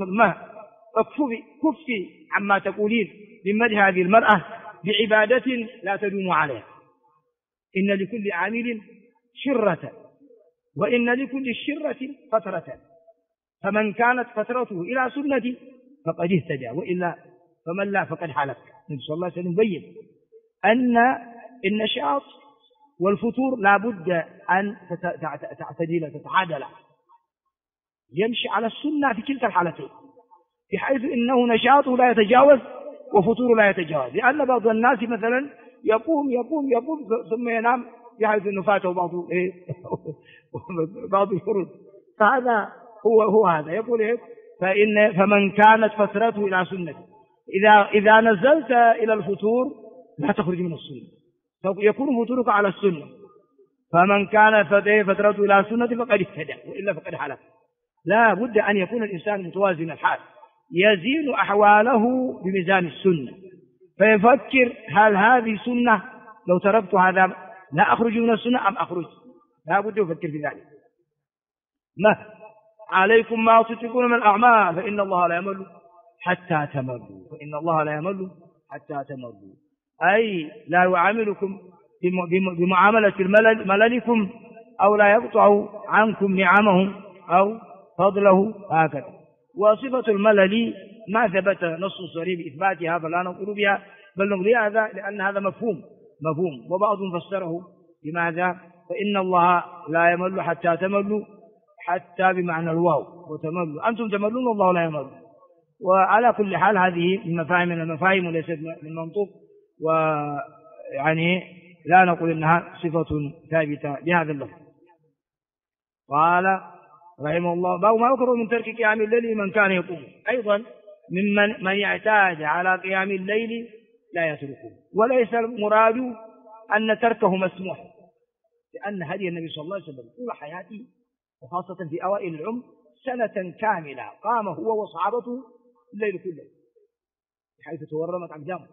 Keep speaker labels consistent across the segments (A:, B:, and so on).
A: ما كفي عما تقولين من مدح هذه المرأة بعبادة لا تدوم عليها. إن لكل عامل شرة وإن لكل الشرة فترة، فمن كانت فترته إلى سنتي فقد اهتدى وإلا فمن لا فقد حلك. النبي صلى الله عليه وسلم يبين أن النشاط والفتور لا بد أن تعتدل تتعادل، يمشي على السنة في كلتا الحالتين، بحيث إنه نشاطه لا يتجاوز وفتوره لا يتجاوز. لأن بعض الناس مثلا يقوم ثم ينام بحيث أنه فاته بعض الفروض، فهذا هو هذا يقول فمن كانت فترته إلى سنة، إذا نزلت إلى الفتور لا تخرج من السنة، يكون فتورك على السنة. فمن كان فترته إلى سنة فقد اهتدى وإلا فقد حلك. لا بد أن يكون الإنسان متوازن الحال، يزين أحواله بميزان السنة، فيفكر هل هذه سنة؟ لو تركت هذا لا أخرج من السنة أم أخرج؟ لا بد يفكر في ذلك. ما عليكم ما تطيقون من الأعمال فإن الله لا يمل حتى تملوا، فإن الله لا يمل حتى تملوا، أي لا يعاملكم بمعاملة مللكم أو لا يقطع عنكم نعمهم أو فضله هكذا. وصفة الملل ما ثبت نص صريح بإثباتها فلا نقول بها، بل نقول هذا لأن هذا مفهوم، وبعضهم فسره بماذا؟ فإن الله لا يمل حتى تملوا، حتى بمعنى الواو وتملوا، أنتم تملون والله لا يمل. وعلى كل حال هذه من المفاهيم وليست من منطوق، ويعني لا نقول إنها صفة ثابتة بهذا اللفظ. قال رحمه الله باب ما يكره من ترك قيام الليل من كان يقوم، أيضا من يعتاد على قيام الليل لا يتركه، وليس المراد أن تركه مسموح، لأن هدي النبي صلى الله عليه وسلم طول حياته وخاصة في أوائل العمر سنة كاملة قام هو وصحابته الليل كله حيث تورمت أقدامه.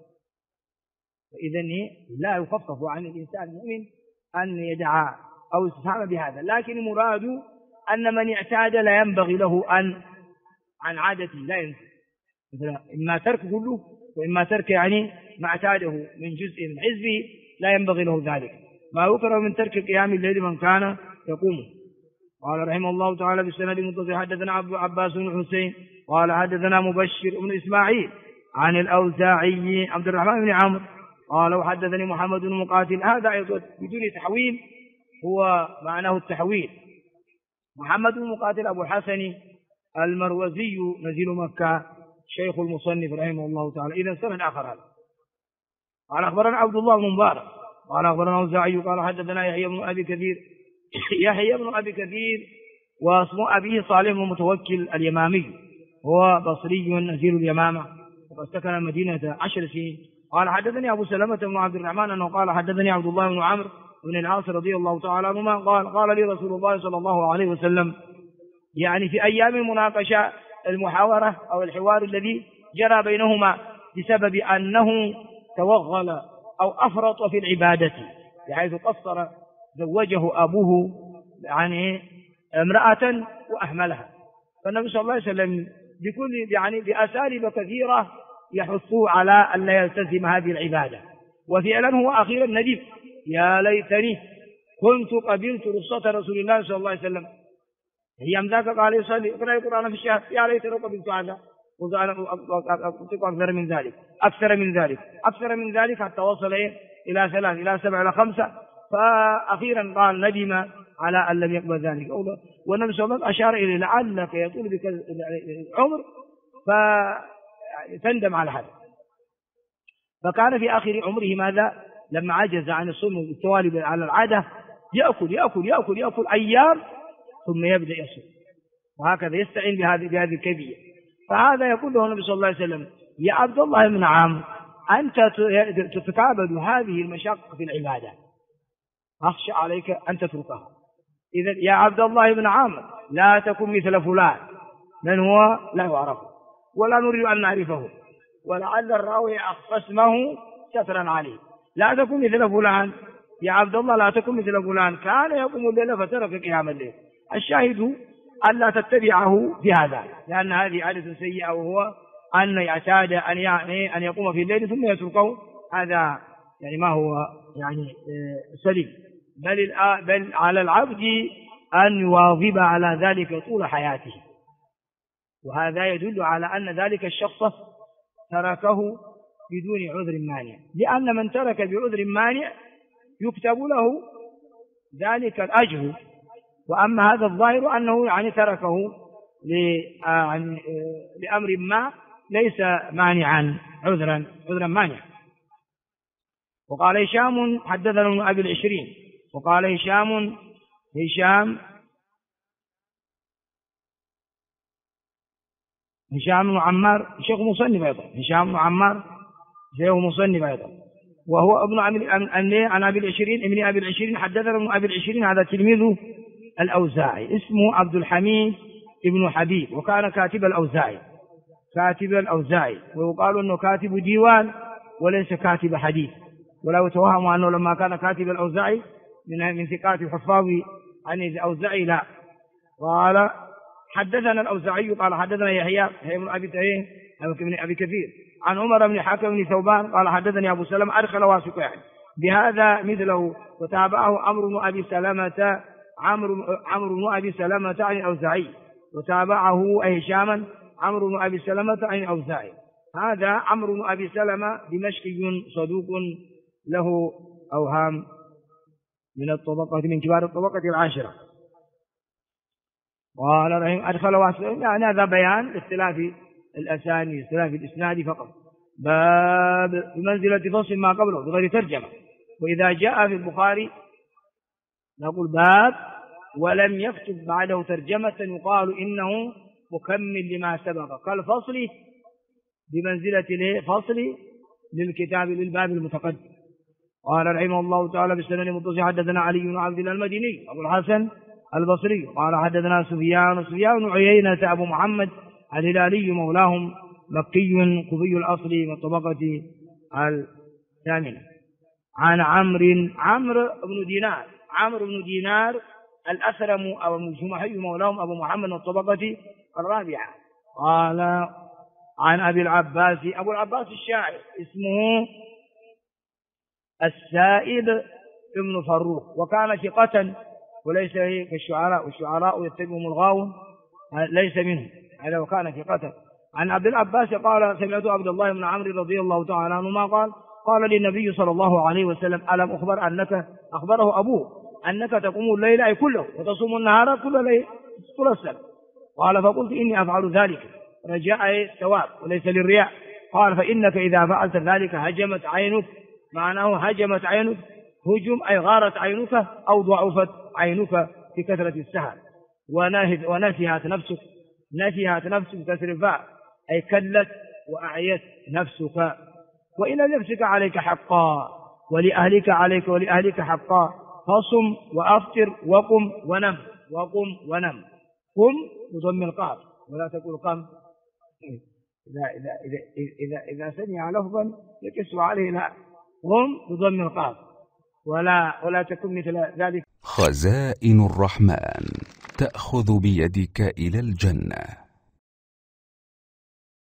A: فإذا لا يخفف عن الإنسان المؤمن أن يدعى أو يستفهم بهذا، لكن المراد أن من اعتاد لا ينبغي له أن عن عادته لا ينسى، مثلا إما ترك كله وإما ترك يعني ما اعتاده من جزء من حزبه لا ينبغي له ذلك. ما يكره من ترك قيام الليل من كان يقوم. قال رحمه الله تعالى بالسند المتصل حدثنا عباس بن حسين قال حدثنا مبشر بن إسماعيل عن الأوزاعي عبد الرحمن بن عمرو قال وحدثني محمد بن مقاتل، هذا أيضا بدون تحويل، هو معناه التحويل. محمد بن مقاتل أبو الحسن المروزي نزيل مكة شيخ المصنف رحمه الله تعالى. إذا سند آخر هذا قال أخبرنا عبد الله بن مبارك قال أخبرنا الأوزاعي قال حدثنا يحيى بن أبي كثير واسم أبيه صالح بن متوكل اليمامي، هو بصري نزيل اليمامة وقد سكن المدينة 10 سنين. قال حدثني أبو سلمة بن عبد الرحمن أنه قال حدثني عبد الله بن عمرو بن العاص رضي الله تعالى عنهما قال لي رسول الله صلى الله عليه وسلم، يعني في أيام المناقشة المحاورة أو الحوار الذي جرى بينهما بسبب أنه توغل أو أفرط في العبادة بحيث قصر، زوجه أبوه يعني امرأة وأهملها، فالنبي صلى الله عليه وسلم بأساليب كثيرة يحثه على أن لا يلتزم هذه العبادة. وفعلا هو أخيرا ندم، يا ليتني كنت قبلت رخصة رسول الله صلى الله عليه وسلم، هي ذاك قال يصلي اقرأ القرآن في الشهر، يا ليتني قبلت هذا أكثر من ذلك حتى وصل إلى 3 إلى 7 إلى 5، فأخيرا قال ندم على أن لم يقبل ذلك. والنبي صلى الله عليه وسلم أشار إليه لعلك يطول بك العمر فتندم على هذا. فكان في آخر عمره ماذا؟ لما عجز عن الصوم التوالي على العادة يأكل أيام ثم يبدأ يصوم، وهكذا يستعين بهذه الكيفية. فهذا يقول له النبي صلى الله عليه وسلم يا عبد الله بن عمرو أنت تتكابد هذه المشقة في العبادة، أخشى عليك أن تتركها. إذا يا عبد الله بن عمرو لا تكن مثل فلان، من هو لا يعرف ولا نريد أن نعرفه، ولعل الراوي أخفى اسمه سترا عليه. لا تكن مثل فلان يا عبد الله، لا تكن مثل فلان كان يقوم الليل فترك قيام الليل. الشاهد ألا تتبعه في هذا، لأن هذه عادة سيئة، وهو أن يعتاد أن يقوم في الليل ثم يتركه. هذا يعني ما هو يعني سليم، بل على العبد أن يواظب على ذلك طول حياته. وهذا يدل على أن ذلك الشخص تركه بدون عذر مانع، لأن من ترك بعذر مانع يكتب له ذلك الأجر. وأما هذا الظاهر أنه يعني تركه لأمر ما ليس مانعا عذرا مانعا. وقال هشام حدثنا ابن أبي العشرين، وقال هشام بن عمار شيخ مصنف أيضا، هشام بن عمار شيخ مصنف أيضا، وهو ابن عن أبي العشرين، ابن أبي العشرين حدثنا ابن أبي العشرين، هذا تلميذ الأوزاعي اسمه عبد الحميد ابن حبيب، وكان كاتب الأوزاعي، ويقال أنه كاتب ديوان وليس كاتب حديث، ولا يتوهم أنه لما كان كاتب الأوزاعي من ثقات الحفاظ عن الأوزاعي، لا. قال حدثنا الأوزاعي قال حدثنا يحيى بن أبي كثير عن عمر بن حكم بن ثوبان قال حدثني أبو سلمة أدخل واسق يعني بهذا مثله، وتابعه عمرو بن أبي سلمة عن الأوزاعي، وتابعه هشاما عمرو بن أبي سلمة عن الأوزاعي. هذا عمرو بن أبي سلمة دمشقي صدوق له أوهام من كبار الطبقة العاشرة. قال رحمه أدخل واسق، يعني هذا بيان اختلاف الأسانيد، اختلاف الإسناد فقط. باب بمنزلة فصل ما قبله بغير ترجمة. وإذا جاء في البخاري نقول باب ولم يكتب بعده ترجمة يقال إنه مكمل لما سبق، كالفصل بمنزلة فصل للكتاب للباب المتقدم. قال رحمه الله تعالى بالسنن متصل حدثنا علي بن عبد الله المديني أبو الحسن البصري قال حدثنا سفيان بن عيينة أبو محمد الهلالي مولاهم مكي قبي الأصل من الطبقة الثامنة، عن عمرو بن دينار الأسرم أو الجمحي مولاهم أبو محمد من الطبقة الرابعة. قال عن أبو العباس الشاعر اسمه السائب ابن فروخ، وكان ثقة وليس كالشعراء، والشعراء يتبعهم الغاوون ليس منهم، هذا وكان ثقة. عن عبد العباس قال سمعت عبد الله بن عمرو رضي الله تعالى عنهما قال للنبي صلى الله عليه وسلم ألم أخبره أبوه أنك تقوم الليل أي كله وتصوم النهار كل السنة. قال فقلت إني أفعل ذلك رجاء الثواب وليس للرياء. قال فإنك إذا فعلت ذلك هجمت عينك، معناه هجمت عينك هجم أي غارت عينك أو ضعفت عينك في كثرة السهر، ونسيهت نفسك كسر الفاء أي كلت وأعيت نفسك. وإن لنفسك عليك حقا ولأهلك حقا، فصم وأفطر وقم ونم. قم بضم القاف ولا تقول قم، إذا سمع لفظا يكسر عليه لا، قم بضم القاف ولا تكن مثل ذلك.
B: خزائن الرحمن تأخذ بيدك إلى الجنة.